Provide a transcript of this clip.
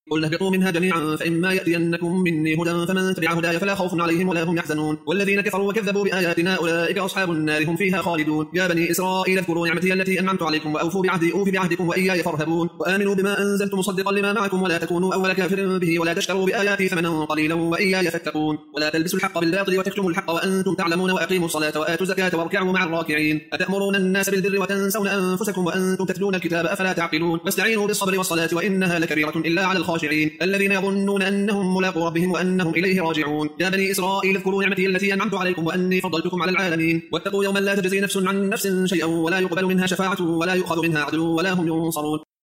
قل اهبطوا منها جميعا فإما يأتينكم مني هدى فمن تبع هداي فلا خوف عليهم ولا هم يحزنون والذين كفروا وكذبوا بآياتنا أولئك أصحاب النار هم فيها خالدون يا بني إسرائيل اذكروا نعمتي التي أنعمت عليكم وأوفوا بعهدي أوف بعهدكم وإياي فارهبون وآمنوا بما أنزلت مصدقا لما معكم ولا تكونوا أول كافر به ولا تشتروا بآياتي ثمنا قليلا وإياي فاتقون ولا تلبسوا الحق بالباطل وتكتموا الحق وأنتم تعلمون وأقيموا الصلاة وآتوا الزكاة واركعوا مع الراكعين أتأمرون الناس بالبر وتنسون أنفسكم وأنتم تتلون الكتاب أفلا تعقلون واستعينوا بالصبر والصلاة وإنها لكبيرة إلا على الخاشعين الذين يظنون أنهم ملاقو ربهم وأنهم إليه راجعون يا بني إسرائيل اذكروا نعمتي التي أنعمت عليكم وأني فضلتكم على العالمين واتقوا يوما لا تجزي نفس عن نفس شيئا ولا يقبل منها شفاعة ولا يؤخذ منها عدل ولا هم ينصرون